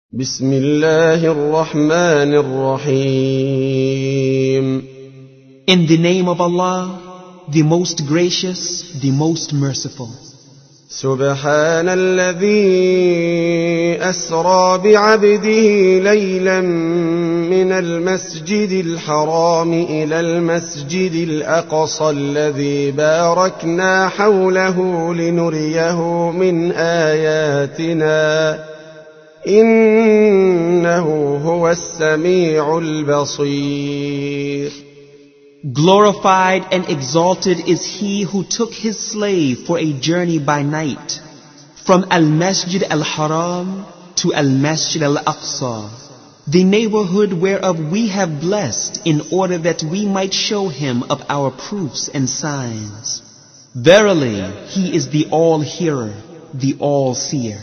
بسم الله الرحمن الرحيم. In the name of Allah, the most gracious, the most merciful. سبحان الذي أسرى بعبده ليلا من المسجد الحرام إلى المسجد الأقصى الذي باركنا حوله لنريه من آياتنا إنه هو السميع البصير. Glorified and exalted is he who took his slave for a journey by night from Al-Masjid Al-Haram to Al-Masjid Al-Aqsa, the neighborhood whereof we have blessed in order that we might show him of our proofs and signs. Verily, he is the all-hearer, the all-seer.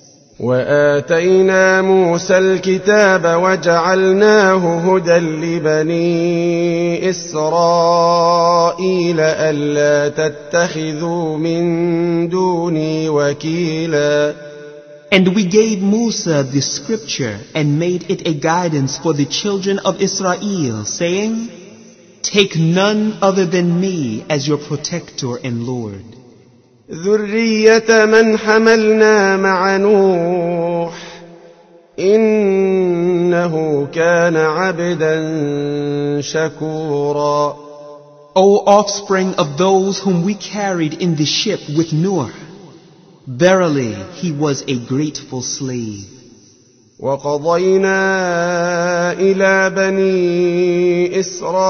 وآتينا موسى الكتاب وجعلناه هدى لبني إسرائيل ألا تتخذوا من دوني وكيلا. And we gave Musa the scripture and made it a guidance for the children of Israel, saying, Take none other than me as your protector and Lord. ذرية من حملنا مع نوح إنه كان عبدا شكورا. O offspring of those whom we carried in the ship with Noah, verily he was a grateful slave. وقضينا إلى بني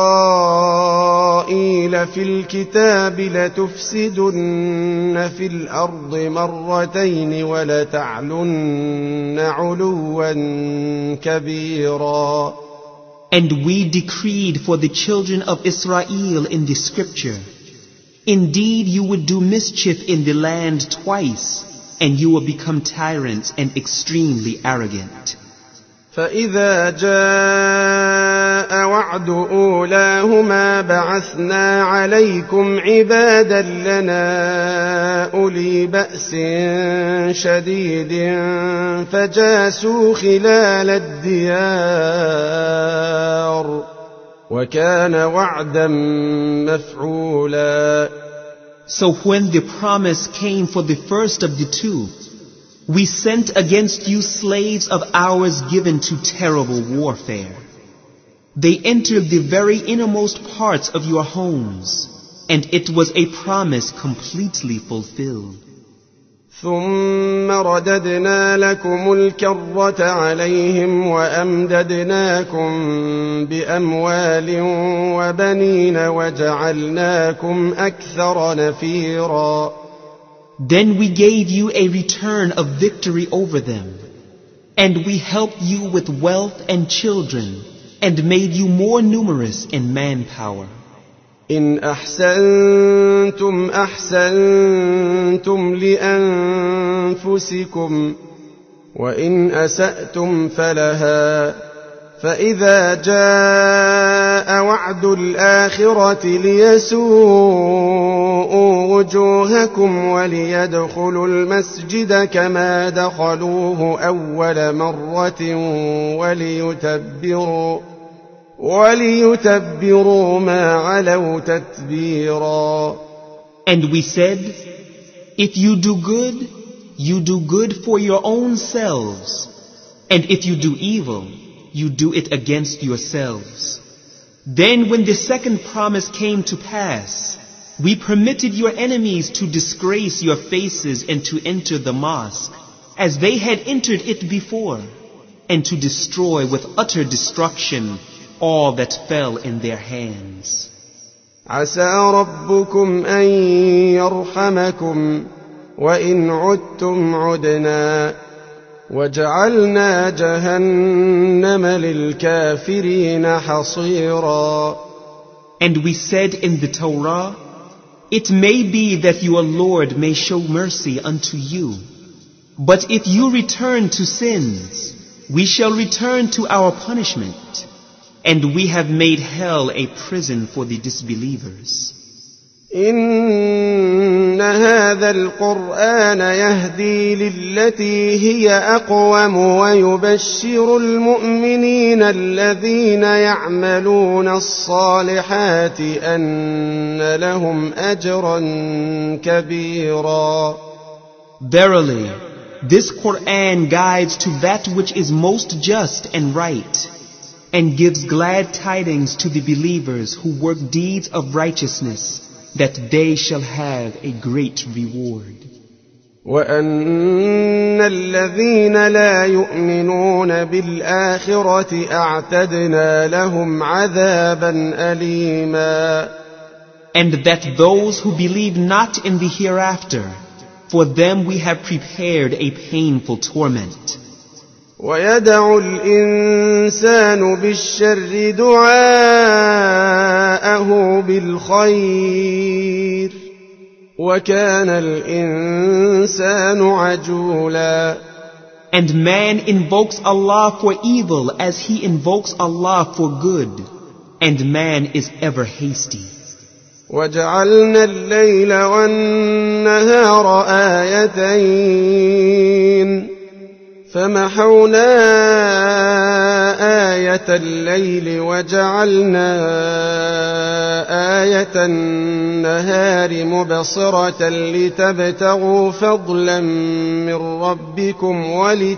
إسرائيل في الكتاب لتفسدن في الأرض مرتين ولتعلن علوا كبيرا. And we decreed for the children of Israel in the scripture, Indeed you would do mischief in the land twice, and you will become tyrants and extremely arrogant. فإذا جاء وعد أولاهما بعثنا عليكم عبادا لنا أولي بأس شديد فجاسوا خلال الديار وكان وعدا مفعولا. So when the promise came for the first of the two, we sent against you slaves of ours given to terrible warfare. They entered the very innermost parts of your homes, and it was a promise completely fulfilled. ثم رددنا لكم الكرة عليهم وأمددناكم بأموال وبنين وجعلناكم أكثر نفيرا. Then we gave you a return of victory over them, and we helped you with wealth and children, and made you more numerous in manpower. إن أحسنتم أحسنتم لأنفسكم وإن أسأتم فلها فإذا جاء وعد الآخرة ليسوءوا وجوهكم وليدخلوا المسجد كما دخلوه أول مرة وليتبروا ما علوا تتبيرا. And we said, if you do good for your own selves, and if you do evil, you do it against yourselves. Then when the second promise came to pass, we permitted your enemies to disgrace your faces and to enter the mosque, as they had entered it before, and to destroy with utter destruction all that fell in their hands. عسى ربكم أن يرحمكم وإن عدتم عدنا وجعلنا جهنم للكافرين حصيرا. And we said in the Torah, It may be that your Lord may show mercy unto you, but if you return to sins, we shall return to our punishment. And we have made hell a prison for the disbelievers. إن إن هذا القرآن يهدي للتي هي أقوم ويبشر المؤمنين الذين يعملون الصالحات أن لهم أجرا كبيرا. Verily, this Quran guides to that which is most just and right, and gives glad tidings to the believers who work deeds of righteousness, that they shall have a great reward. وأن الذين لا يؤمنون بالآخرة أعتدنا لهم عذابا أليما. And that those who believe not in the hereafter, for them we have prepared a painful torment. ويدع الإنسان بالشر دعاءه بالخير وكان الإنسان عجولا. And man invokes Allah for evil as he invokes Allah for good, and man is ever hasty. وجعلنا الليل والنهار آيتين فمحونا آية الليل وجعلنا آية النهار مبصرة لتبتغوا فضلا من ربكم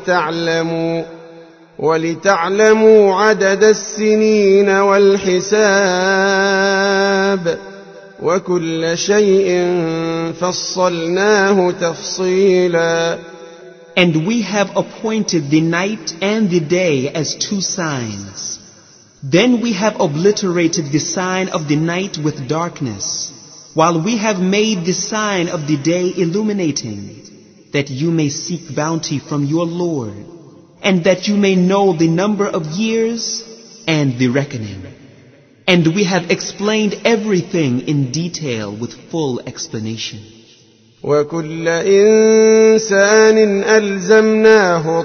ولتعلموا عدد السنين والحساب وكل شيء فصلناه تفصيلا. And we have appointed the night and the day as two signs. Then we have obliterated the sign of the night with darkness, while we have made the sign of the day illuminating, that you may seek bounty from your Lord, and that you may know the number of years and the reckoning. And we have explained everything in detail with full explanation. وكل إنسان ألزمناه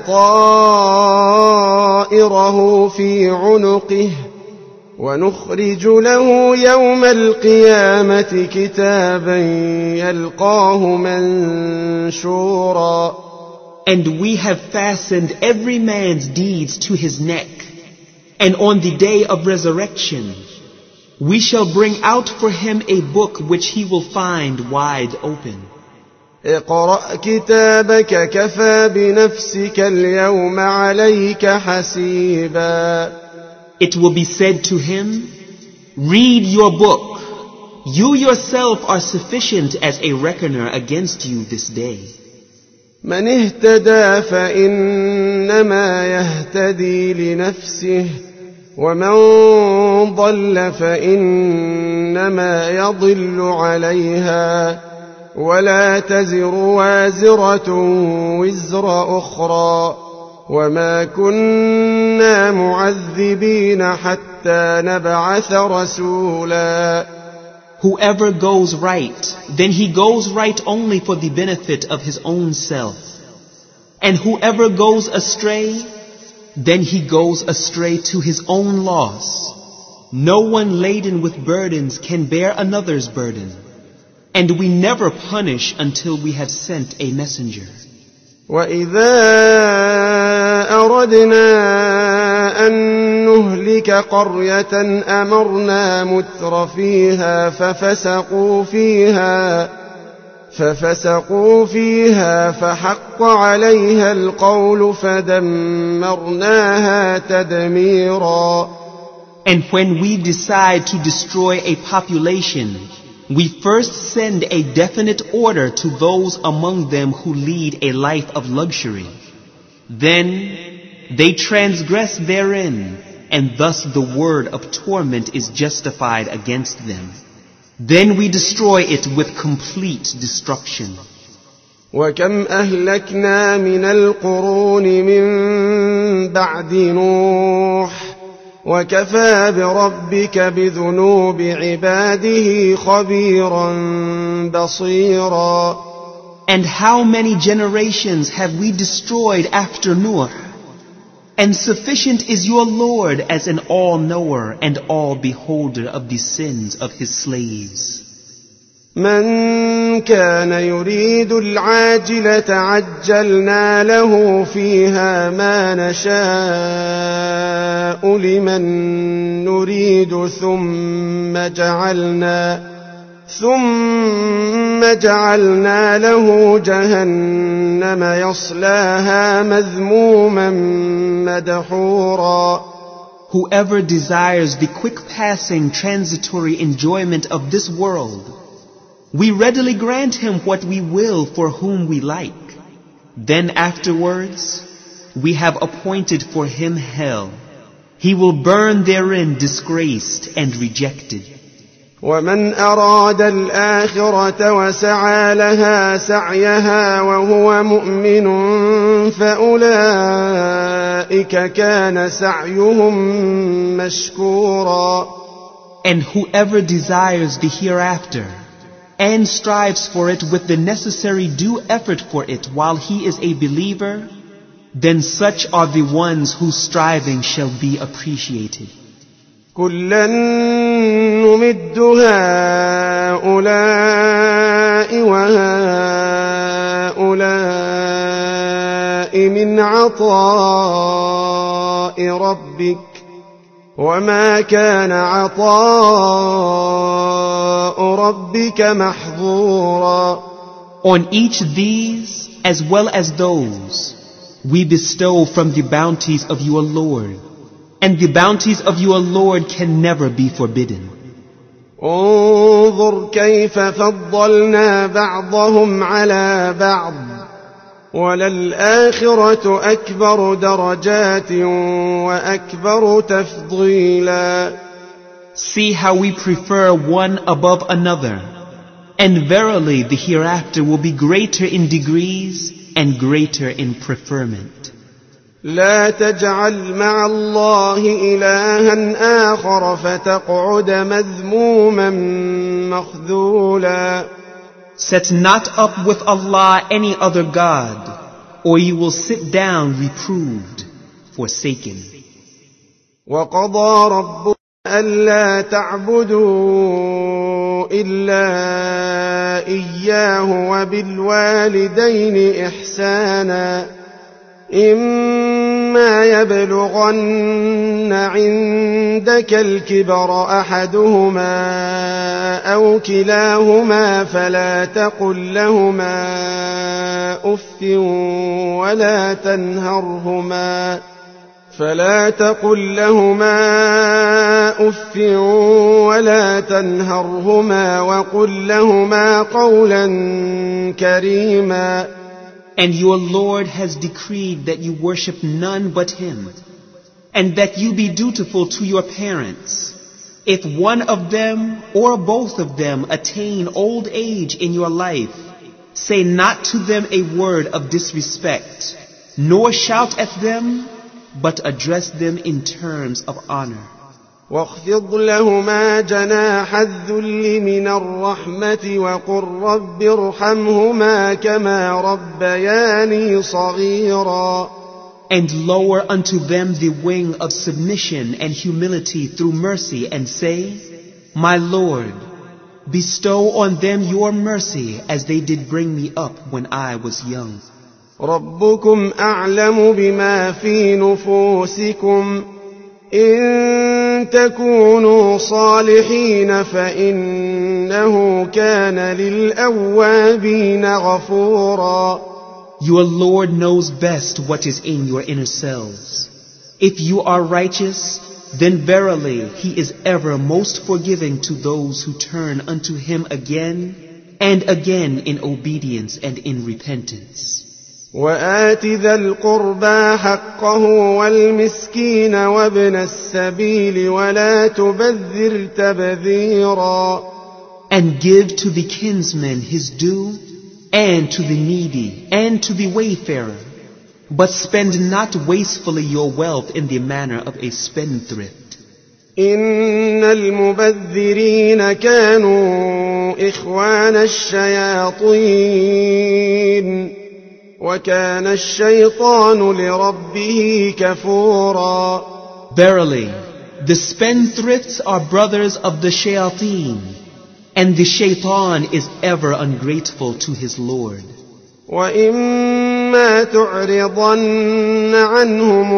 طائره في عنقه ونخرج له يوم القيامة كتابا يلقاه منشورا. And we have fastened every man's deeds to his neck, and on the day of resurrection we shall bring out for him a book which he will find wide open. اقرأ كتابك كفى بنفسك اليوم عليك حسيبا. It will be said to him, read your book. You yourself are sufficient as a reckoner against you this day. من اهتدى فإنما يهتدي لنفسه ومن ضل فإنما يضل عليها ولا تزر وازرة وزر أخرى وما كنا معذبين حتى نبعث رسولا. Whoever goes right, then he goes right only for the benefit of his own self. And whoever goes astray, then he goes astray to his own loss. No one laden with burdens can bear another's burden. And we never punish until we have sent a messenger. وَإِذَا أَرَدْنَا أَن نُهْلِكَ قَرْيَةً أَمَرْنَا مُتْرَ فِيهَا فَفَسَقُوا فِيهَا فَحَقَّ عَلَيْهَا الْقَوْلُ فَدَمَّرْنَاهَا تَدْمِيرًا. And when we decide to destroy a population, we first send a definite order to those among them who lead a life of luxury. Then they transgress therein, and thus the word of torment is justified against them. Then we destroy it with complete destruction. وَكَمْ أَهْلَكْنَا مِنَ الْقُرُونِ مِنْ بَعْدِ نُوحٍ وَكَفَى بِرَبِّكَ بِذُنُوبِ عِبَادِهِ خَبِيرًا بَصِيرًا. And how many generations have we destroyed after Nuh? And sufficient is your Lord as an all-knower and all-beholder of the sins of his slaves. من كان يريد العاجلة عجلنا له فيها ما نشاء لمن نريد ثم جعلنا له جهنم يصلاها مذموما مدحورا. Whoever desires the quick-passing transitory enjoyment of this world, we readily grant him what we will for whom we like. Then afterwards, we have appointed for him hell. He will burn therein disgraced and rejected. ومن أراد الآخرة وسعى لها سعيها وهو مؤمن فأولئك كان سعيهم مشكورا. And whoever desires the hereafter and strives for it with the necessary due effort for it while he is a believer, then such are the ones whose striving shall be appreciated. كُلًّا نُمِدُّ هَؤُلَاءِ وَهَؤُلَاءِ مِنْ عَطَاءِ رَبِّكَ وَمَا كَانَ عَطَاءُ رَبِّكَ مَحْظُورًا. On each these as well as those we bestow from the bounties of your Lord, and the bounties of your Lord can never be forbidden. انظر كيف فضلنا بعضهم على بعض وللآخرة أكبر درجات وأكبر تفضيلا. See how we prefer one above another, and verily the hereafter will be greater in degrees and greater in preferment. لا تجعل مع الله إلها آخر فتقعد مذموما مخذولا. Set not up with Allah any other God, or you will sit down reproved, forsaken. وقضى ربك ألا تعبدوا إلا إياه وبالوالدين إحسانا إما يبلغن عندك الكبر أحدهما أو كلاهما فلا تقل لهما أف ولا تنهرهما وقل لهما قولا كريما. And your Lord has decreed that you worship none but Him, and that you be dutiful to your parents. If one of them or both of them attain old age in your life, say not to them a word of disrespect, nor shout at them, but address them in terms of honor. واخفض لهما جناح الذل من الرحمة وقل رب ارحمهما كما ربياني صغيرا. And lower unto them the wing of submission and humility through mercy, and say, My Lord, bestow on them your mercy as they did bring me up when I was young. ربكم أعلم بما في نفوسكم إن تكونوا صالحين فإنه كان للأوابين غفورا. Your Lord knows best what is in your inner selves. If you are righteous, then verily He is ever most forgiving to those who turn unto Him again and again in obedience and in repentance. وآت ذا القربى حقه والمسكين وابن السبيل ولا تبذر تبذيرا. And give to the kinsman his due, and to the needy, and to the wayfarer. But spend not wastefully your wealth in the manner of a spendthrift. إن المبذرين كانوا إخوان الشياطين وَكَانَ الشَّيْطَانُ لِرَبِّهِ كَفُورًا. Verily, the spendthrifts are brothers of the shayateen, And the shaitan is ever ungrateful to his Lord. وَإِمَّا تُعْرِضَنَّ عَنْهُمُ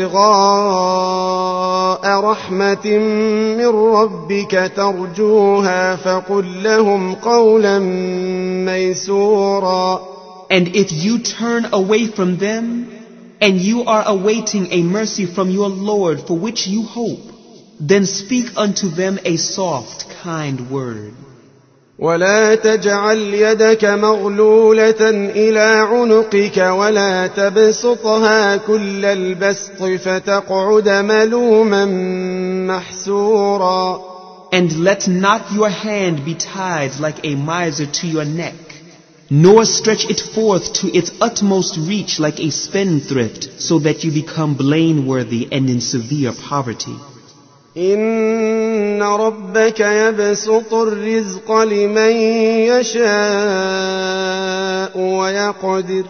ابْتِغَاءَ رَحْمَةٍ مِّن رَّبِّكَ تَرْجُوهَا فَقُل لَّهُمْ قَوْلًا مَّيْسُورًا. And if you turn away from them, and you are awaiting a mercy from your Lord for which you hope, then speak unto them a soft, kind word. ولا تجعل يدك مغلولة إلى عنقك ولا تبسطها كل البسط فتقعد ملوما محسورا. And let not your hand be tied like a miser to your neck, nor stretch it forth to its utmost reach like a spendthrift, so that you become blameworthy and in severe poverty. إن ربك يبسط الرزق لمن يشاء ويقدر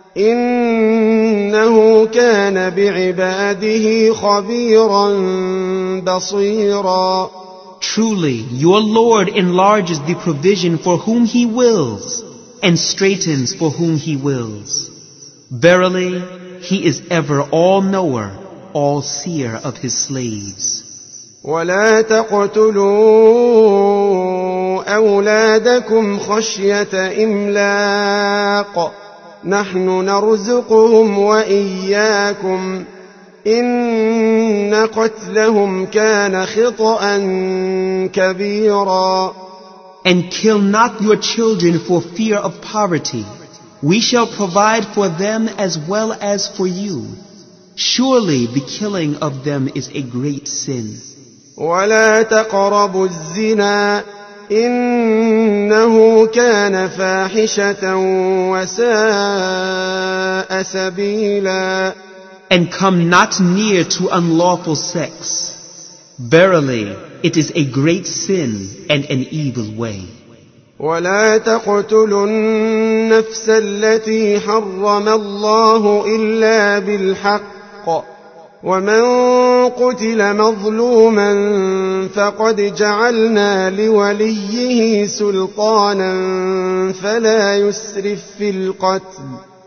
إنه كان بعباده خبيرا بصيرا. Truly, your Lord enlarges the provision for whom He wills, and straightens for whom He wills. Verily, He is ever all-knower, all-seer of His slaves. ولا تقتلوا أولادكم خشية إملاق نحن نرزقهم وإياكم إن قتلهم كان خطأ كبيرا. And kill not your children for fear of poverty. We shall provide for them as well as for you. Surely the killing of them is a great sin. ولا تقربوا الزنا إنه كان فاحشة وساء سبيلا. And come not near to unlawful sex. Verily, it is a great sin and an evil way. ولا تقتلوا النفس التي حرم الله إلا بالحق ومن قتل مظلوما فقد جعلنا لوليه سلطانا فلا يسرف في القتل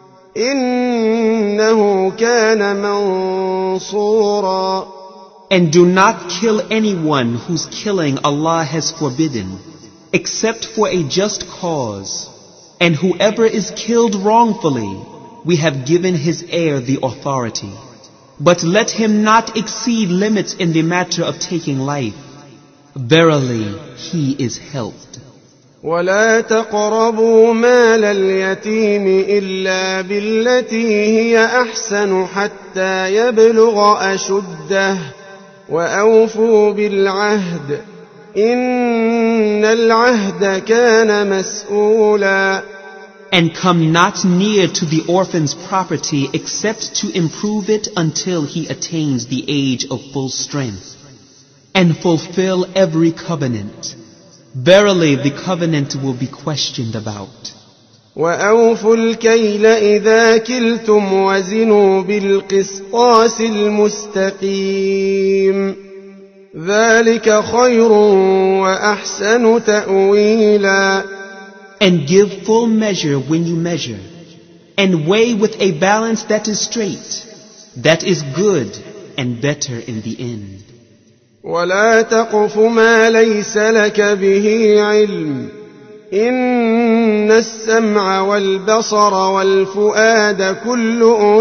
إنه كان منصورا. And do not kill anyone whose killing Allah has forbidden, except for a just cause. And whoever is killed wrongfully, we have given his heir the authority. But let him not exceed limits in the matter of taking life. Verily, he is helped. ولا تقربوا مال اليتيم إلا بالتي هي أحسن حتى يبلغ أشده وأوفوا بالعهد إن العهد كان مسؤولا. And come not near to the orphan's property except to improve it until he attains the age of full strength. And fulfill every covenant. Verily the covenant will be questioned about. وأوفوا الكيل إذا كلتم وزنوا بالقسطاس المستقيم ذلك خير وأحسن تأويلا. And give full measure when you measure, and weigh with a balance that is straight. That is good and better in the end. ولا تقف ما ليس لك به علم إن السمع والبصر والفؤاد كل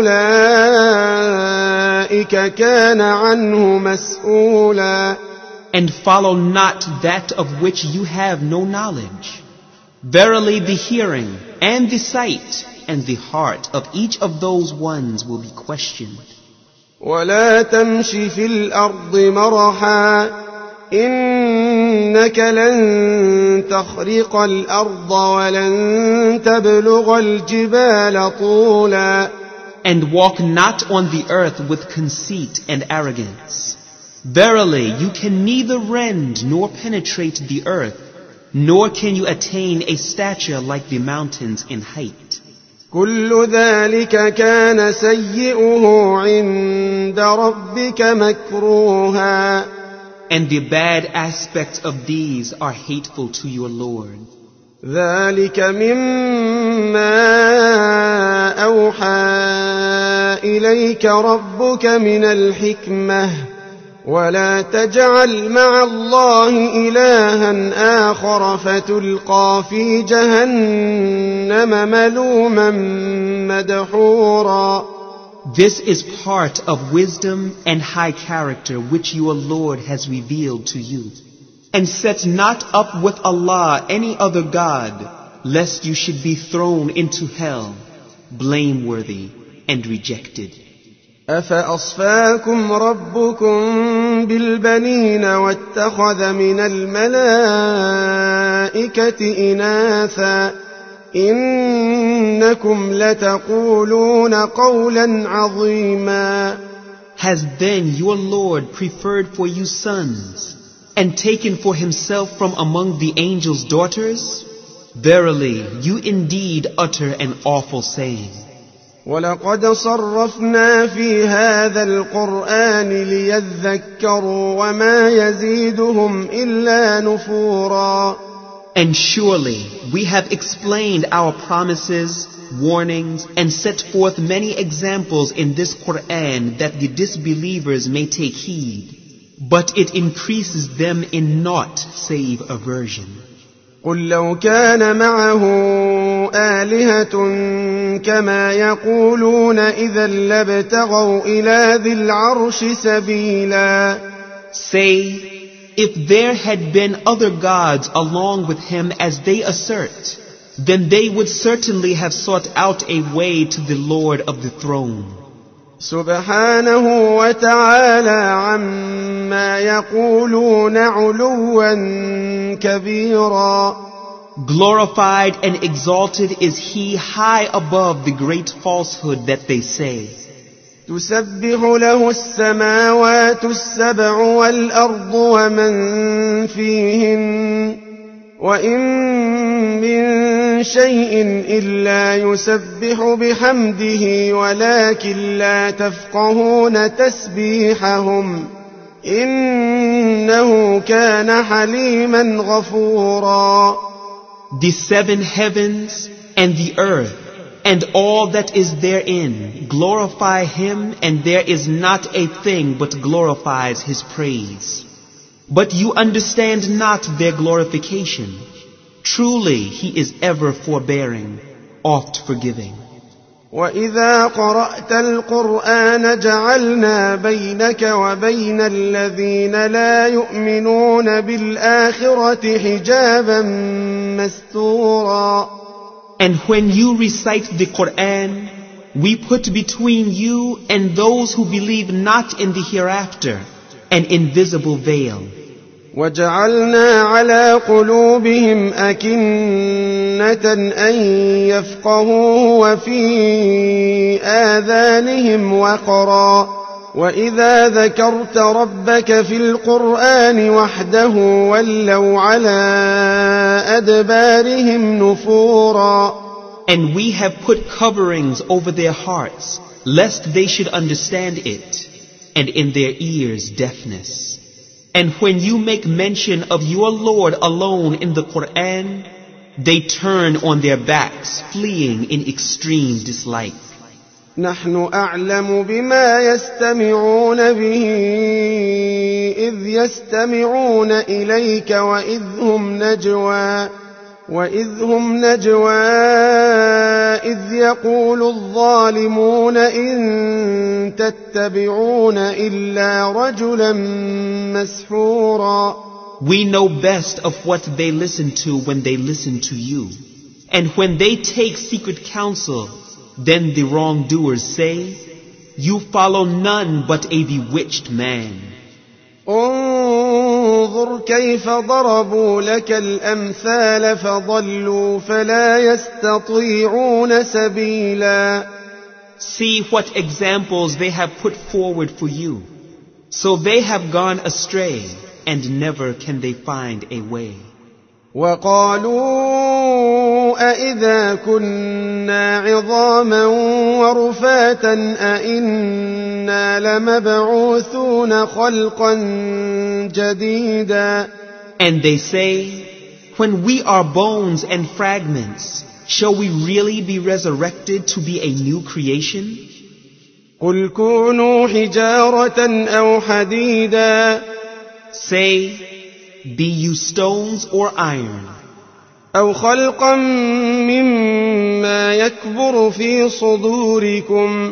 أولئك كان عنه مسؤولا. And follow not that of which you have no knowledge. Verily the hearing and the sight and the heart of each of those ones will be questioned. ولا تمش في الأرض مرحا إنك لن تخرق الأرض ولن تبلغ الجبال طولا. And walk not on the earth with conceit and arrogance. Verily you can neither rend nor penetrate the earth, nor can you attain a stature like the mountains in height. كل ذلك كان سيئه عند ربك مكروها and the bad aspects of these are hateful to your Lord. ذلك مما أوحى إليك ربك من الحكمة ولا تجعل مع الله إلها آخر فتلقى في جهنم ملوما مدحورا. This is part of wisdom and high character which your Lord has revealed to you. And set not up with Allah any other God, lest you should be thrown into hell, blameworthy and rejected. أفأصفاكم ربكم بالبنين واتخذ من الملائكة إناثا إنكم لتقولون قولا عظيما. Has then your Lord preferred for you sons, and taken for himself from among the angels daughters? Verily, you indeed utter an awful saying. وَلَقَدْ صَرَّفْنَا فِي هَذَا الْقُرْآنِ لِيَذَّكَّرُوا وَمَا يَزِيدُهُمْ إِلَّا نُفُورًا. And surely we have explained our promises, warnings, and set forth many examples in this Qur'an that the disbelievers may take heed. But it increases them in naught save aversion. قُلْ لَوْ كَانَ مَعَهُ آلِهَةٌ كَمَا يَقُولُونَ إِذًا لَابْتَغَوْا إِلَى ذِي الْعَرْشِ سَبِيلًا. Say, if there had been other gods along with him as they assert, then they would certainly have sought out a way to the Lord of the throne. سبحانه وتعالى عما يقولون علوا كبيرا. Glorified and exalted is he high above the great falsehood that they say. تسبح له السماوات السبع والأرض ومن فيهن وإن من شيء إلا يسبح بحمده ولكن لا تفقهون تسبيحهم إنه كان حليما غفورا. The seven heavens and the earth and all that is therein glorify him, and there is not a thing but glorifies his praise. But you understand not their glorification. Truly he is ever forbearing, oft forgiving. وَإِذَا قَرَأْتَ الْقُرْآنَ جَعَلْنَا بَيْنَكَ وَبَيْنَ الَّذِينَ لَا يُؤْمِنُونَ بِالْآخِرَةِ حِجَابًا مَسْتُورًا. And when you recite the Qur'an, we put between you and those who believe not in the hereafter an invisible veil. وَجَعَلْنَا عَلَى قُلُوبِهِمْ أَكِنَّةً أَن يَفْقَهُوهُ وَفِي آذَانِهِمْ وَقْرًا وَإِذَا ذَكَرْتَ رَبَّكَ فِي الْقُرْآنِ وَحْدَهُ وَلَّوْا عَلَى أَدْبَارِهِمْ نُفُورًا. And we have put coverings over their hearts, lest they should understand it, and in their ears deafness. And when you make mention of your Lord alone in the Qur'an, they turn on their backs, fleeing in extreme dislike. نحن أعلم بما يستمعون به إذ يستمعون إليك وإذ هم نجوى إذ يقول الظالمون إن تتبعون إلا رجلا مسحورا. We know best of what they listen to when they listen to you. And when they take secret counsel, then the wrongdoers say, you follow none but a bewitched man. انظر كيف ضربوا لك الأمثال فضلوا فلا يستطيعون سبيلا. See what examples they have put forward for you. So they have gone astray, and never can they find a way. وقالوا أإذا كنا عظاما ورفاتا أإنا لمبعوثون خلقا جديدا. And they say, when we are bones and fragments, shall we really be resurrected to be a new creation? قل كونوا حجارة أو حديدا. Say, be you stones or iron. أو خلقا مما يكبر في صدوركم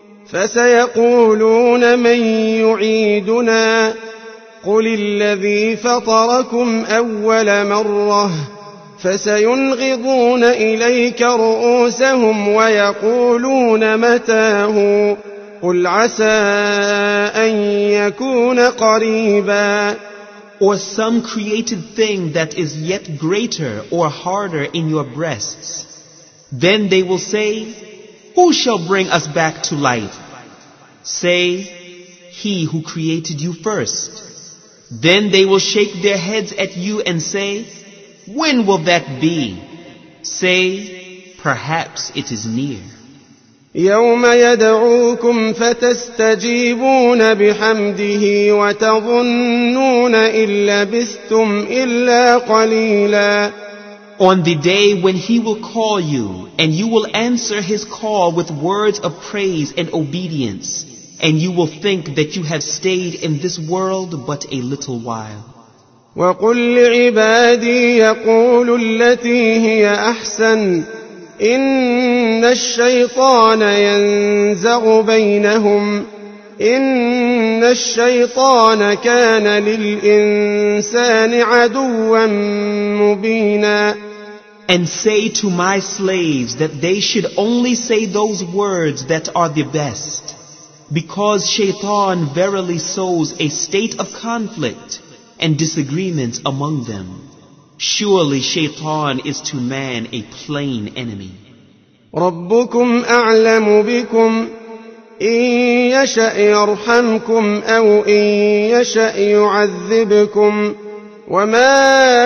فسيقولون من يعيدنا قل الذي فطركم أول مرة فسينغضون إليك رؤوسهم ويقولون متاه قل عسى أن يكون قريبا. Or some created thing that is yet greater or harder in your breasts. Then they will say, who shall bring us back to life? Say, he who created you first. Then they will shake their heads at you and say, when will that be? Say, perhaps it is near. يوم يدعوكم فتستجيبون بحمده وتظنون إن لبثتم إلا قليلا. On the day when he will call you, and you will answer his call with words of praise and obedience, and you will think that you have stayed in this world but a little while. وقل لعبادي يقولوا التي هي أحسن إن الشيطان ينزغ بينهم إن الشيطان كان للإنسان عدوا مبينا. And say to my slaves that they should only say those words that are the best, because Shaitan verily sows a state of conflict and disagreement among them. Surely Shaitan is to man a plain enemy. ربكم أعلم بكم إن يشأ يرحمكم أو إن يشأ يعذبكم وما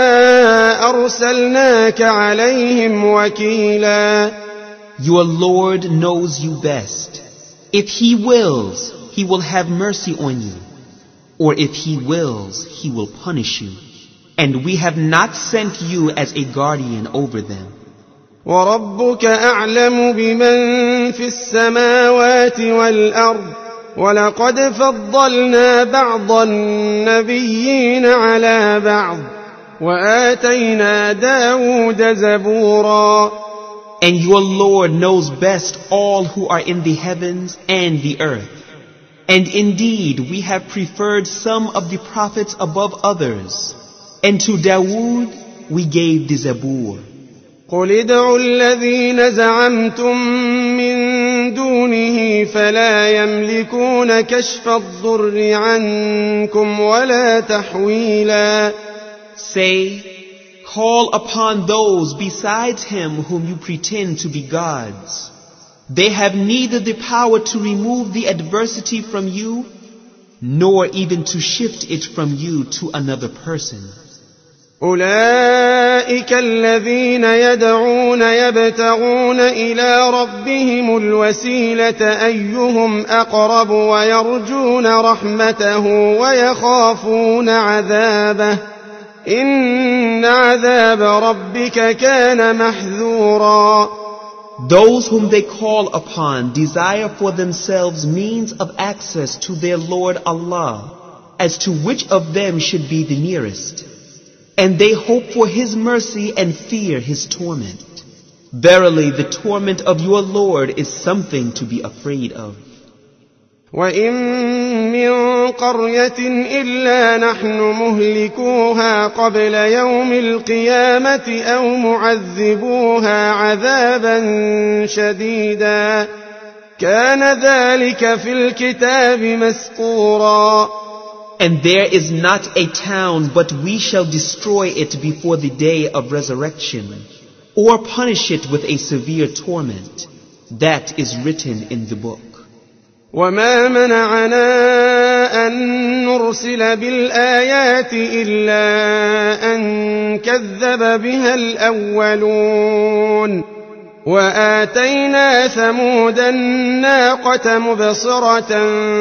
أرسلناك عليهم وكيلا. Your Lord knows you best. If He wills, He will have mercy on you. Or if He wills, He will punish you. And we have not sent you as a guardian over them. وربك أعلم بمن في السماوات والأرض ولقد فضلنا بعض النبيين على بعض وآتينا داود زبورا. And your Lord knows best all who are in the heavens and the earth. And indeed we have preferred some of the prophets above others. And to Dawood we gave the Zabur. قل ادعوا الذين زعمتم من دونه فلا يملكون كشف الضر عنكم ولا تحويلا. Say, call upon those besides him whom you pretend to be gods. They have neither the power to remove the adversity from you, nor even to shift it from you to another person. أولئك الذين يدعون يبتغون إلى ربهم الوسيلة أيهم أقرب ويرجون رحمته ويخافون عذابه إن عذاب ربك كان محذورا. Those whom they call upon desire for themselves means of access to their Lord Allah, as to which of them should be the nearest. And they hope for His mercy and fear His torment. Verily, the torment of your Lord is something to be afraid of. وَإِن مِّن قَرْيَةٍ إِلَّا نَحْنُ مُهْلِكُوهَا قَبْلَ يَوْمِ الْقِيَامَةِ أَوْ مُعَذِّبُوهَا عَذَابًا شَدِيدًا كَانَ ذَلِكَ فِي الْكِتَابِ مَسْطُورًا. And there is not a town but we shall destroy it before the day of resurrection, or punish it with a severe torment. That is written in the book. وما منعنا أن نرسل بالآيات إلا أن كذب بها الأولون وآتينا ثمود الناقة مبصرة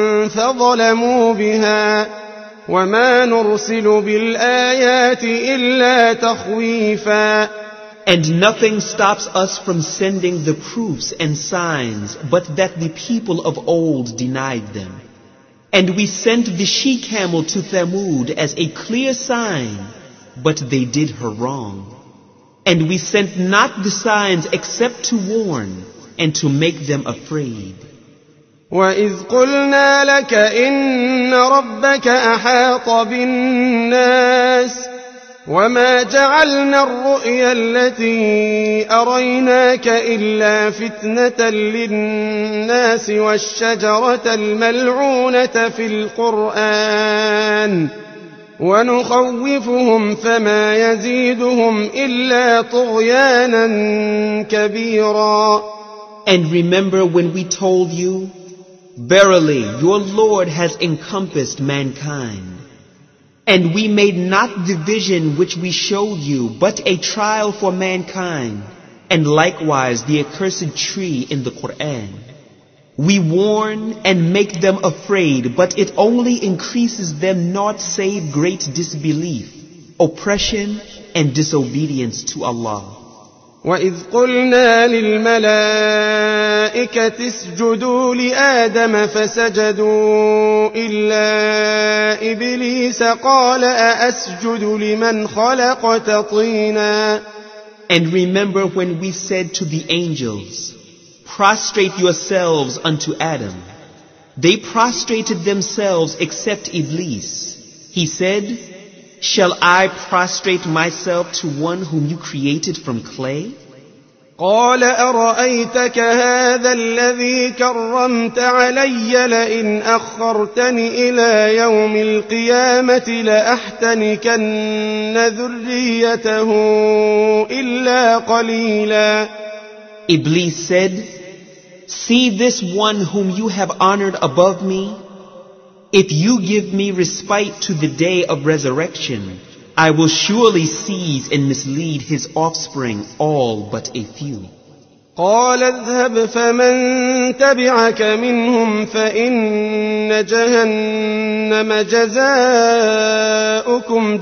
فظلموا بها وما نرسل بالآيات إلا تخويفا. And nothing stops us from sending the proofs and signs but that the people of old denied them. And we sent the she-camel to Thamud as a clear sign, but they did her wrong. And we sent not the signs except to warn and to make them afraid. وَإِذْ قُلْنَا لَكَ إِنَّ رَبَّكَ أَحَاطَ بِالنَّاسِ وَمَا جَعَلْنَا الرُّؤْيَا الَّتِي أَرَيْنَاكَ إِلَّا فِتْنَةً لِلنَّاسِ وَالشَّجَرَةَ الْمَلْعُونَةَ فِي الْقُرْآنِ وَنُخَوِّفُهُمْ فَمَا يَزِيدُهُمْ إِلَّا طُغْيَانًا كَبِيرًا. And remember when we told you, verily your Lord has encompassed mankind. And we made not the vision which we showed you but a trial for mankind, and likewise the accursed tree in the Qur'an. We warn and make them afraid, but it only increases them naught save great disbelief, oppression and disobedience to Allah. وَإِذْ قُلْنَا لِلْمَلَائِكَةِ اسْجُدُوا لِآدَمَ فَسَجَدُوا إِلَّا إِبْلِيسَ قَالَ أَأَسْجُدُ لِمَنْ خَلَقْتَ طِينًا. And remember when we said to the angels, prostrate yourselves unto Adam. They prostrated themselves except Iblis. He said, shall I prostrate myself to one whom you created from clay? قال أرأيتك هذا الذي كرمت علي لئن أخرتني إلى يوم القيامة لأحتنكن ذريته إلا قليلا. Iblis said, see this one whom you have honored above me. If you give me respite to the day of resurrection, I will surely seize and mislead his offspring, all but a few. قال اذهب فمن تبعك منهم فإن جهنم جزاؤكم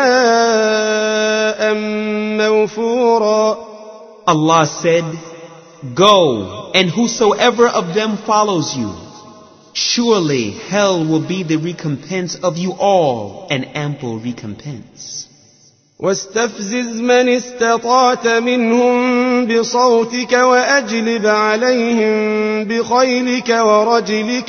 جزاء موفورا. Allah said, go, and whosoever of them follows you, surely hell will be the recompense of you all, an ample recompense. واستفزز من استطعت منهم بصوتك وأجلب عليهم بخيلك ورجلك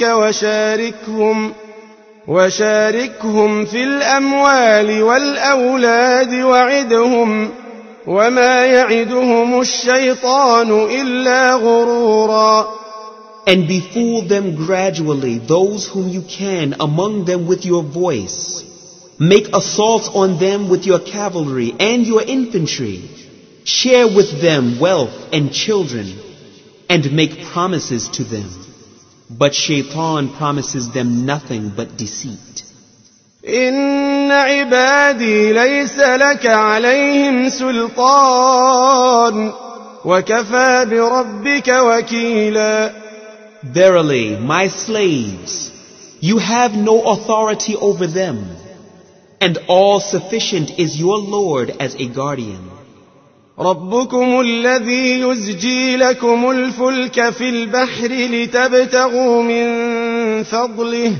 وشاركهم في الأموال والأولاد وعدهم وما يعدهم الشيطان إلا غرورا. And befool them gradually, those whom you can, among them with your voice. Make assaults on them with your cavalry and your infantry. Share with them wealth and children, and make promises to them. But Shaitan promises them nothing but deceit. إن عبادي ليس لك عليهم سلطان وكفى بربك وكيلا. Verily, my slaves, you have no authority over them, and all sufficient is your Lord as a guardian. ربكم الذي يزجي لكم الفلك في البحر لتبتغوا من فضله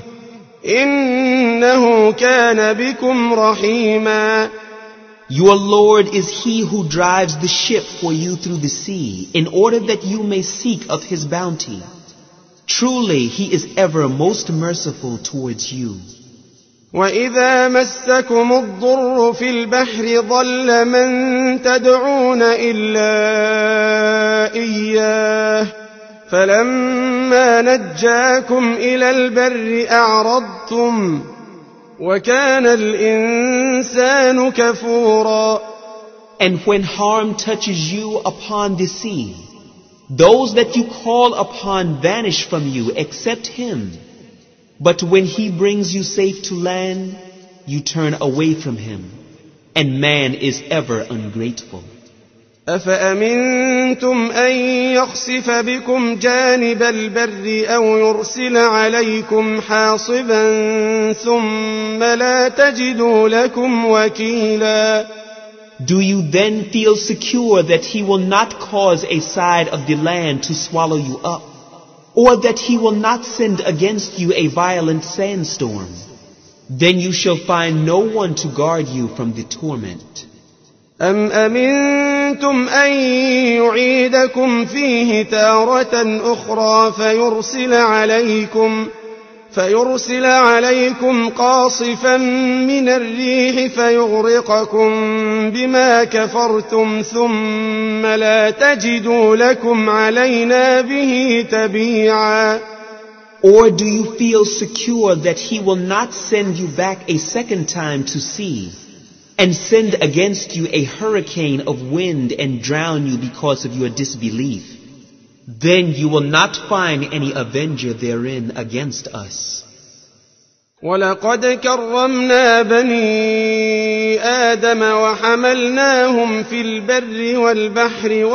إنه كان بكم رحيما. Your Lord is He who drives the ship for you through the sea, in order that you may seek of His bounty. Truly, He is ever most merciful towards you. وَإِذَا مَسَّكُمُ الضُّرُّ فِي الْبَحْرِ ضَلَّ مَن تَدْعُونَ إِلَّا إِيَّاهُ فَلَمَّا نَجَّاكُمْ إِلَى الْبَرِّ أَعْرَضْتُمْ وَكَانَ الْإِنسَانُ كَفُورًا. And when harm touches you upon the sea, Those that you call upon vanish from you except him. But when he brings you safe to land, you turn away from him. And man is ever ungrateful. أفأمنتم أن يخسف بكم جانب البر أو يرسل عليكم حاصبا ثم لا تجدوا لكم وكيلا. Do you then feel secure that he will not cause a side of the land to swallow you up, or that he will not send against you a violent sandstorm? Then you shall find no one to guard you from the torment. أم أمنتم أن يعيدكم فيه تارة أخرى فيرسل عليكم قاصفا من الريح فيغرقكم بما كفرتم ثم لا تجدوا لكم علينا به تبيعا. Or do you feel secure that he will not send you back a second time to sea, and send against you a hurricane of wind and drown you because of your disbelief? Then you will not find any avenger therein against us. وَلَقَدْ كَرَّمْنَا بَنِي آدَمَ وَحَمَلْنَاهُمْ فِي الْبَرِّ وَالْبَحْرِ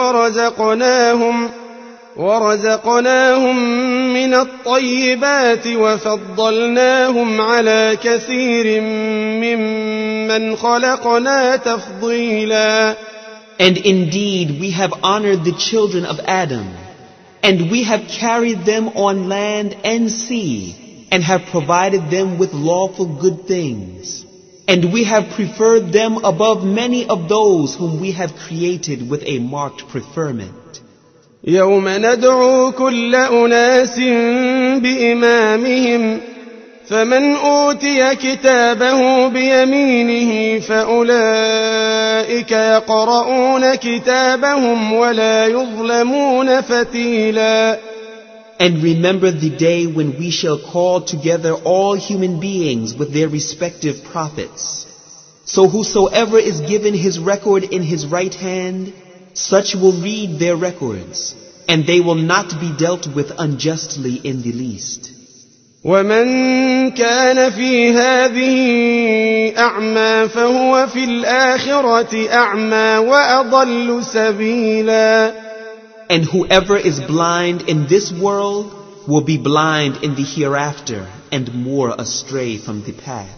ورزقناهم من الطيبات وفضلناهم على كثير ممن خلقنا تفضيلا. And indeed we have honored the children of Adam, and we have carried them on land and sea, and have provided them with lawful good things. And we have preferred them above many of those whom we have created with a marked preferment. يوم ندعو كل أناس بإمامهم فمن أوتي كتابه بيمينه فأولئك يقرؤون كتابهم ولا يظلمون فتيلا. And remember the day when we shall call together all human beings with their respective prophets. So whosoever is given his record in his right hand, such will read their records, and they will not be dealt with unjustly in the least. ومن كان في هذه أعمى فهو في الآخرة أعمى وأضل سبيلا. And whoever is blind in this world will be blind in the hereafter and more astray from the path.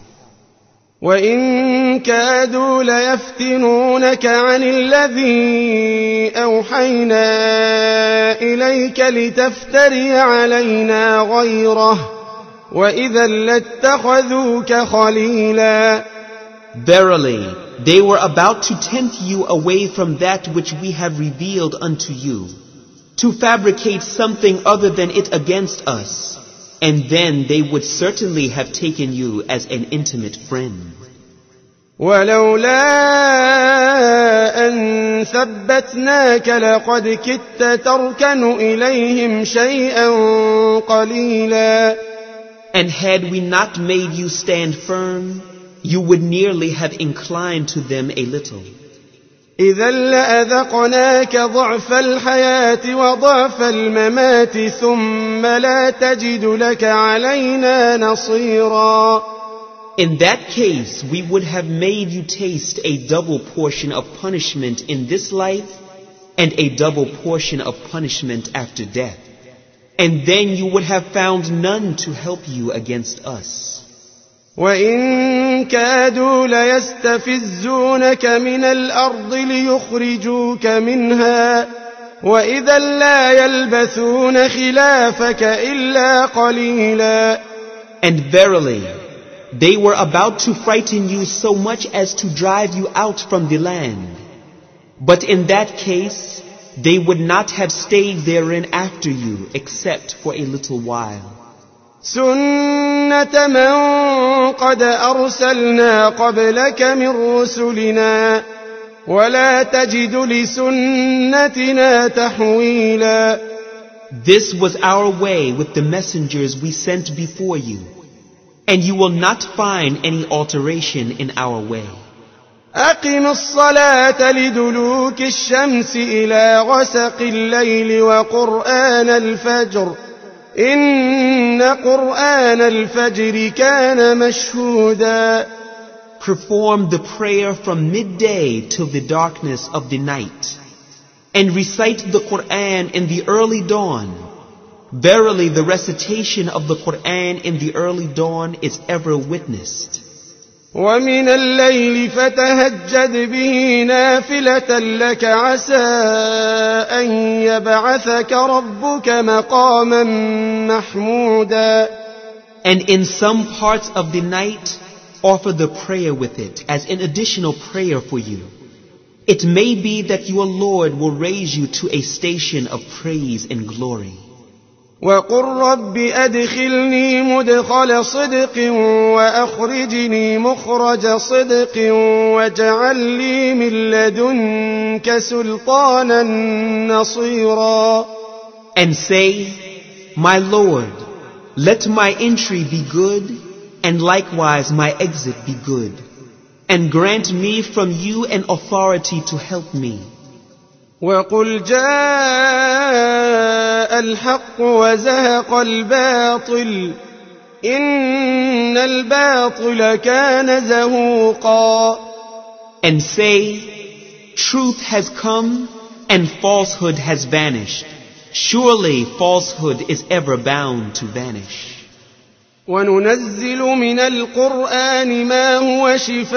وَإِن كَادُوا لَيَفْتِنُونَكَ عَنِ الَّذِي أَوْحَيْنَا إِلَيْكَ لِتَفْتَرِيَ عَلَيْنَا غَيْرَهُ وَإِذًا لَاتَّخَذُوكَ خَلِيلًا. Verily, they were about to tempt you away from that which we have revealed unto you, to fabricate something other than it against us, and then they would certainly have taken you as an intimate friend. وَلَوْلَا أَن ثَبَّتْنَاكَ لَقَدْ كِدتَّ تَرْكَنُ إِلَيْهِمْ شَيْئًا قَلِيلًا. And had we not made you stand firm, you would nearly have inclined to them a little. إِذًا لَأَذَقْنَاكَ ضَعْفَ الْحَيَاةِ وَضَعْفَ الْمَمَاتِ ثُمَّ لَا تَجِدُ لَكَ عَلَيْنَا نَصِيرًا. In that case, we would have made you taste a double portion of punishment in this life and a double portion of punishment after death. And then you would have found none to help you against us. وَإِن كَادُوا لَيَسْتَفِزُّونَكَ مِنَ الْأَرْضِ لِيُخْرِجُوكَ مِنْهَا وَإِذًا لَا يَلْبَثُونَ خِلَافَكَ إِلَّا قَلِيلًا. And verily, they were about to frighten you so much as to drive you out from the land. But in that case, they would not have stayed therein after you except for a little while. سُنَّةَ مَن قَدْ أَرْسَلْنَا قَبْلَكَ مِن رُّسُلِنَا وَلَا تَجِدُ لِسُنَّتِنَا تَحْوِيلًا. This was our way with the messengers we sent before you, and you will not find any alteration in our way. أقم الصلاة لدلوك الشمس إلى غسق الليل وقرآن الفجر إن قرآن الفجر كان مشهودا. Perform the prayer from midday till the darkness of the night, and recite the Quran in the early dawn. Verily, the recitation of the Quran in the early dawn is ever witnessed. ومن الليل فتهجد به نافلة لك عسى أن يبعثك ربك مقاما محمودا. And in some parts of the night, offer the prayer with it as an additional prayer for you. It may be that your Lord will raise you to a station of praise and glory. وقل رب أدخلني مدخل صدق وأخرجني مخرج صدق واجعل لي من لدنك سلطانا نصيرا. And say, My Lord, let my entry be good, and likewise my exit be good, and grant me from you an authority to help me. وقل جاء الحق وزهق الباطل إن الباطل كان زهوقا. And say, Truth has come and falsehood has vanished. Surely falsehood is ever bound to vanish. وننزل من القرآن ما هو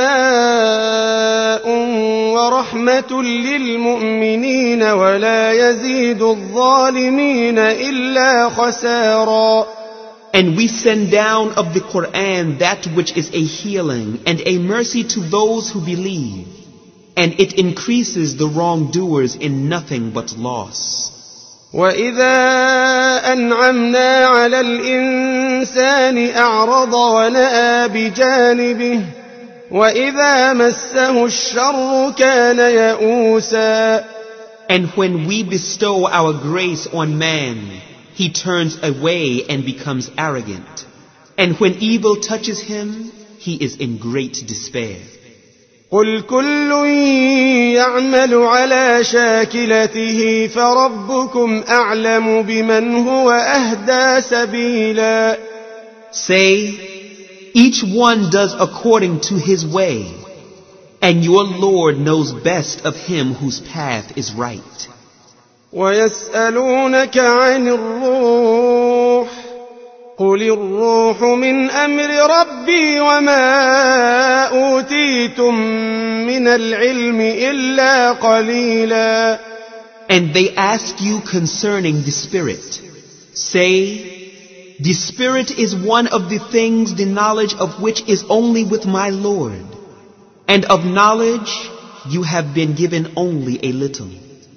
شفاء ورحمة للمؤمنين ولا يزيد الظالمين إلا خسارا. And we send down of the Quran that which is a healing and a mercy to those who believe, and it increases the wrongdoers in nothing but loss. وإذا أنعمنا على الإنسان أعرض ونأى بجانبه وإذا مسه الشر كان يئوسا. And when we bestow our grace on man, he turns away and becomes arrogant. And when evil touches him, he is in great despair. قل كل يعمل على شاكلته فربكم أعلم بمن هو أهدى سبيلا. Say, each one does according to his way, and your Lord knows best of him whose path is right. ويسألونك عن الروح قل الروح من أمر ربي وما أوتيتم من العلم إلا قليلا. And they ask you concerning the Spirit. Say, the Spirit is one of the things the knowledge of which is only with my Lord, and of knowledge you have been given only a little.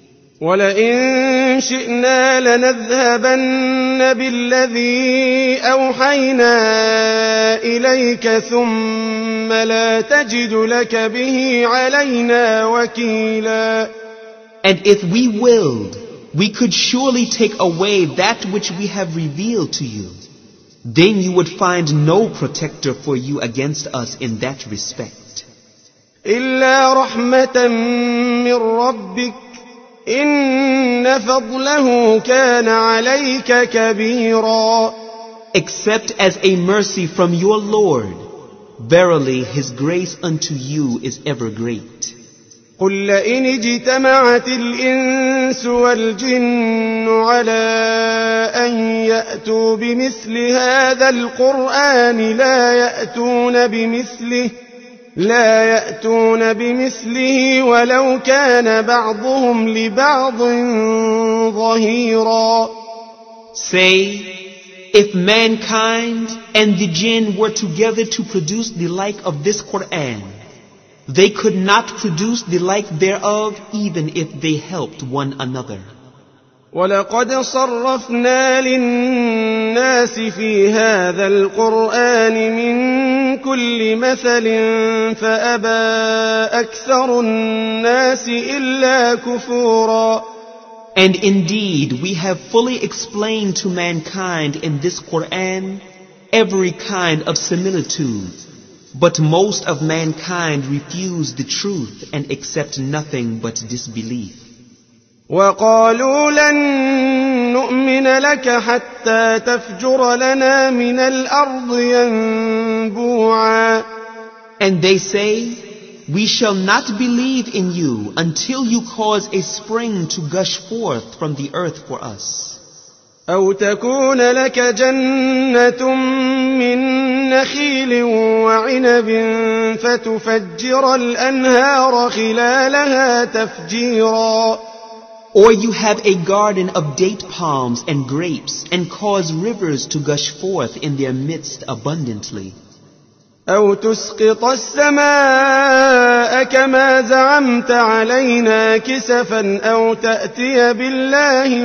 ولئن شئنا لنذهبن بالذي أوحينا إليك ثم لا تجد لك به علينا وكيلا. And if we willed, we could surely take away that which we have revealed to you. Then you would find no protector for you against us in that respect. إلا رحمة من ربك إن فضله كان عليك كبيرا. Except as a mercy from your Lord, verily his grace unto you is ever great. قل لئن اجتمعت الإنس والجن على أن يأتوا بمثل هذا القرآن لا يأتون بمثله ولو كان بعضهم لبعض ظهيرا. Say, if mankind and the jinn were together to produce the like of this Quran, they could not produce the like thereof even if they helped one another. ولقد صرفنا للناس في هذا القرآن من كل مثل فأبى أكثر الناس إلا كفورا. And indeed, we have fully explained to mankind in this Quran every kind of similitude, But most of mankind refuse the truth and accept nothing but disbelief. وقالوا لن نؤمن لك حتى تفجر لنا من الأرض ينبوعا. And they say, we shall not believe in you until you cause a spring to gush forth from the earth for us. أو تكون لك جنة من نخيل وعنب فتفجر الأنهار خلالها تفجيرا. Or you have a garden of date palms and grapes and cause rivers to gush forth in their midst abundantly. أو تسقط السماء كما زعمت علينا كسفا أو تأتي بالله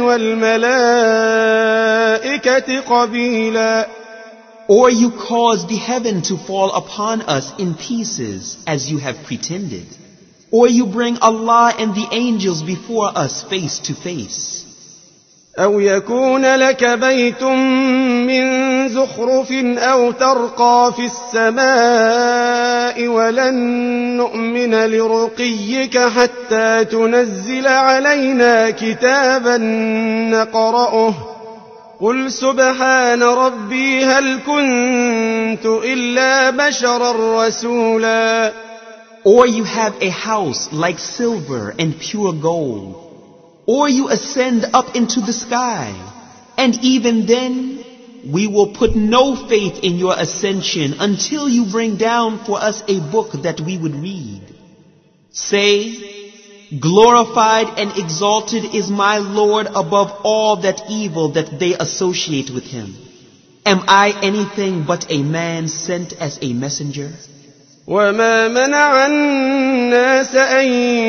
والملائكة قبيلا. Or you cause the heaven to fall upon us in pieces as you have pretended. Or you bring Allah and the angels before us face to face. أو يكون لك بيت من زخرف أو ترقى في السماء ولن نؤمن لرقيك حتى تنزل علينا كتابا نقرأه قل سبحان ربي هل كنت إلا بشرا رسولا. Or you have a house like silver and pure gold. Or you ascend up into the sky, and even then we will put no faith in your ascension until you bring down for us a book that we would read. Say, glorified and exalted is my Lord above all that evil that they associate with him. Am I anything but a man sent as a messenger? وما منع الناس أن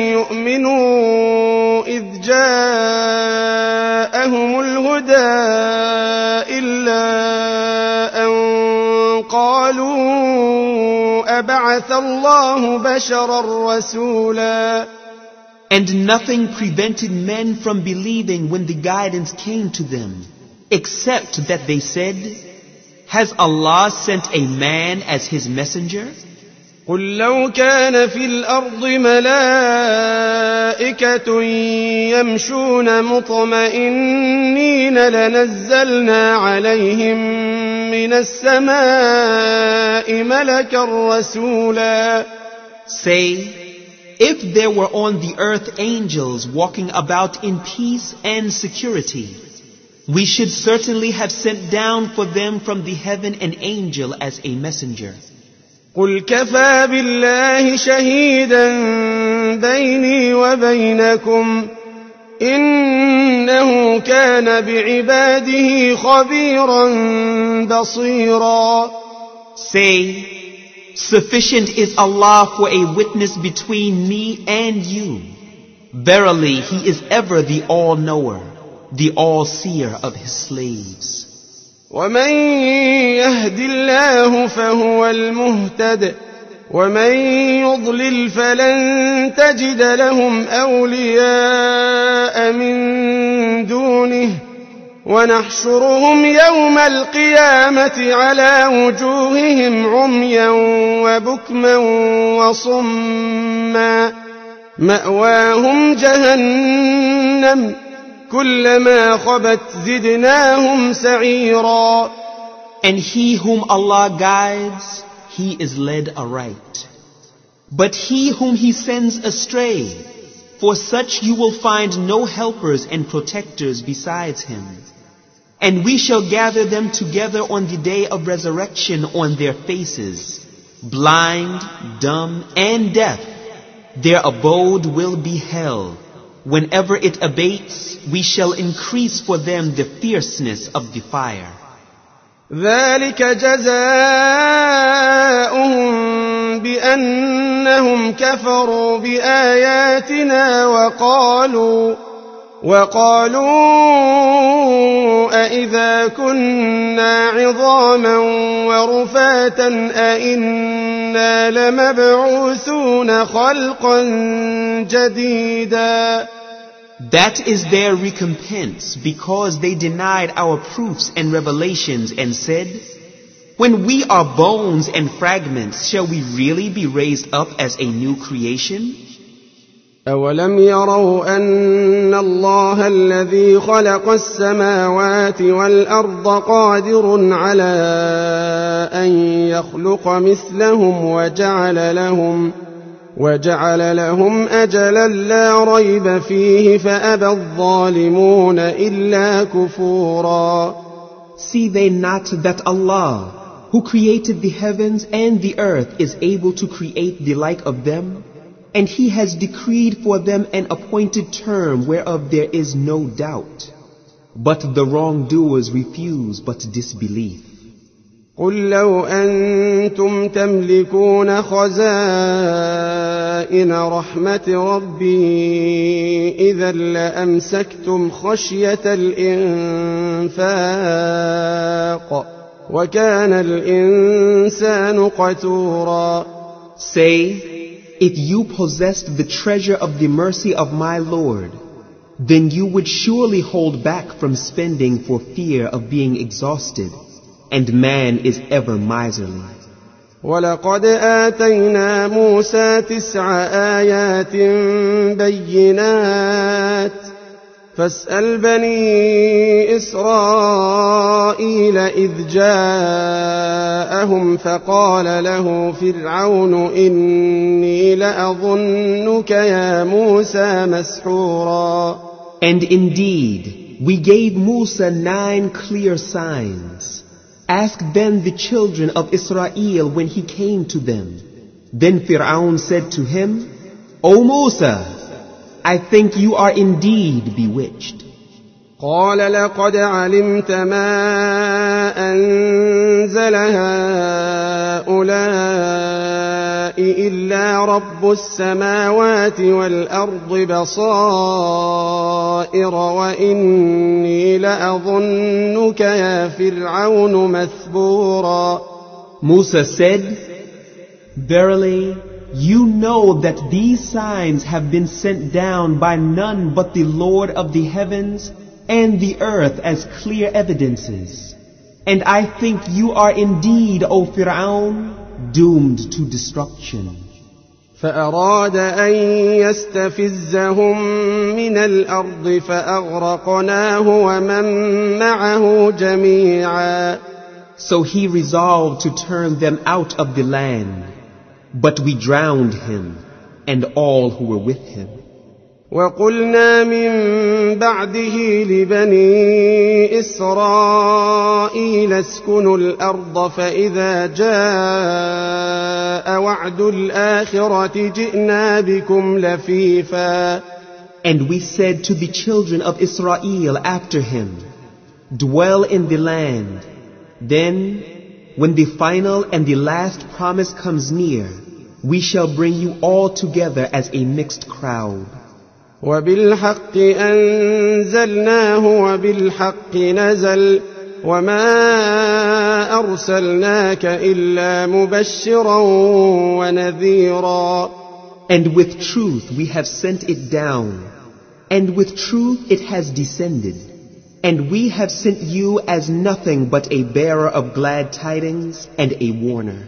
يؤمنوا إذ جاءهم الهدى إلا أن قالوا أبعث الله بشرا رسولا. And nothing prevented men from believing when the guidance came to them, except that they said, has Allah sent a man as his messenger? قل لو كان في الأرض ملائكة يمشون مطمئنين لنزلنا عليهم من السماء ملكا رسولا. Say, if there were on the earth angels walking about in peace and security, we should certainly have sent down for them from the heaven an angel as a messenger. قل كفى بالله شهيدا بيني وبينكم إنه كان بعباده خبيرا بصيرا. Say, sufficient is Allah for a witness between me and you. Verily, He is ever the all-knower, the all-seer of His slaves. ومن يهد الله فهو المهتد ومن يضلل فلن تجد لهم أولياء من دونه ونحشرهم يوم القيامة على وجوههم عميا وبكما وصما مأواهم جهنم كلما خبت زدناهم سعيرا. And he whom Allah guides, he is led aright. But he whom he sends astray, for such you will find no helpers and protectors besides him. And we shall gather them together on the day of resurrection on their faces, blind, dumb, and deaf. Their abode will be hell. Whenever it abates, we shall increase for them the fierceness of the fire. ذلك جزاؤهم بأنهم كفروا بآياتنا وقالوا أإذا كنا عظاما ورفاتا أإنا لمبعوثون خلقا جديدا. That is their recompense because they denied our proofs and revelations and said, When we are bones and fragments, shall we really be raised up as a new creation? أولم يروا أن الله الذي خلق السماوات والأرض قادر على أن يخلق مثلهم وجعل لهم أجلا لا ريب فيه فأبى الظالمون إلا كفورا. See they not that Allah, who created the heavens and the earth, is able to create the like of them? And He has decreed for them an appointed term whereof there is no doubt. But the wrongdoers refuse but disbelief. قل لو أنتم تملكون خزائن رحمة ربي إذا لأمسكتم خشية الإنفاق وكان الإنسان قتورا. Say, if you possessed the treasure of the mercy of my Lord, then you would surely hold back from spending for fear of being exhausted, and man is ever miserly. ولقد آتينا موسى 9 آيات بينات فاسأل بني إسرائيل إذ جاءهم فقال له فرعون إني لأظنك يا موسى مسحورا. And indeed, we gave Musa 9 clear signs. Ask then the children of Israel when he came to them. Then Fir'aun said to him, O Musa, I think you are indeed bewitched. قال لقد علمت ما أنزل هؤلاء إلا رب السماوات والأرض بصائر وإني لأظنك يا فرعون مثبورا. Musa said, Verily, you know that these signs have been sent down by none but the Lord of the heavens and the earth as clear evidences. And I think you are indeed, O Fir'aun, doomed to destruction. فأراد أن يستفزهم من الأرض فأغرقناه ومن معه جميعا. So he resolved to turn them out of the land, but we drowned him and all who were with him. وقلنا من بعده لبني إسرائيل اسكنوا الأرض فإذا جاء وعد الآخرة جئنا بكم لفيفا. And we said to the children of Israel after him, Dwell in the land. Then, when the final and the last promise comes near, we shall bring you all together as a mixed crowd. وبالحق أنزلناه وبالحق نزل وما أرسلناك إلا مبشرا ونذيرا. And with truth we have sent it down, and with truth it has descended, and we have sent you as nothing but a bearer of glad tidings and a warner.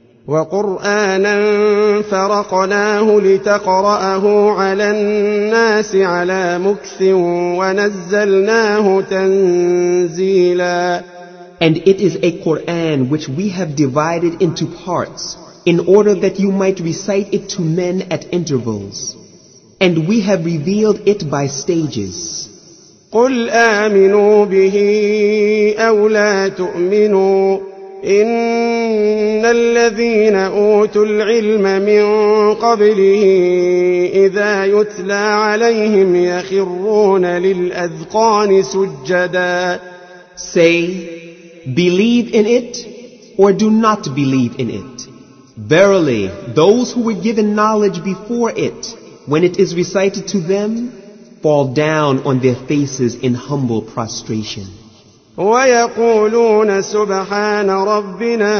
وقرآنا فرقناه لتقرأه على الناس على مكث ونزلناه تنزيلا. And it is a Quran which we have divided into parts in order that you might recite it to men at intervals. And we have revealed it by stages. قل آمنوا به أو لا تؤمنوا إن الذين أوتوا العلم من قبله إذا يتلى عليهم يخرون للأذقان سجدا. Say, believe in it or do not believe in it. Verily, those who were given knowledge before it, when it is recited to them, fall down on their faces in humble prostration. ويقولون سبحان ربنا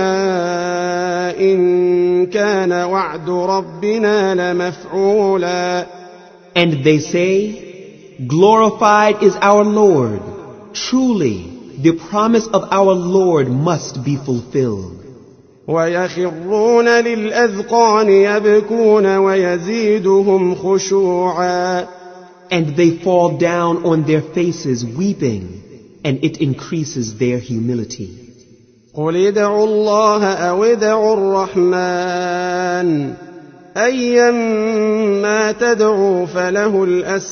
إن كان وعد ربنا لمفعولا. And they say, Glorified is our Lord. Truly, the promise of our Lord must be fulfilled. ويخرون للأذقان يبكون ويزيدهم خشوعا. And they fall down on their faces weeping, and it increases their humility. قل ادعوا الله أو ادعوا الرحمن أيما تدعوا فله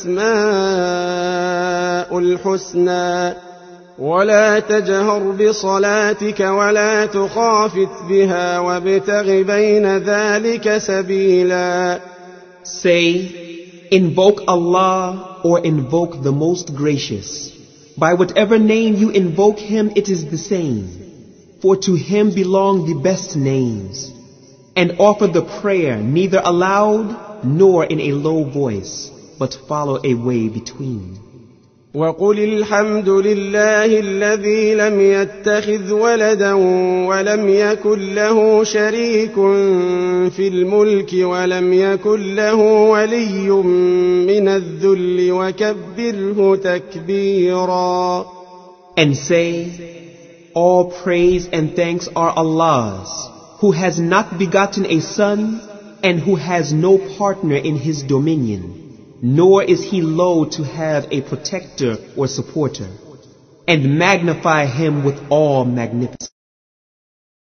الأسماء الحسنى ولا تجهر بصلاتك ولا تخافت بها وابتغ بين ذلك سبيلا. Say, invoke Allah or invoke the Most Gracious. By whatever name you invoke Him, it is the same. For to Him belong the best names. And offer the prayer neither aloud nor in a low voice, but follow a way between. وقل الحمد لله الذي لم يتخذ ولدا ولم يكن له شريك في الملك ولم يكن له ولي من الذل وكبره تكبيرا. And say, all praise and thanks are Allah's, who has not begotten a son and who has no partner in His dominion. Nor is he low to have a protector or supporter, and magnify him with all magnificence.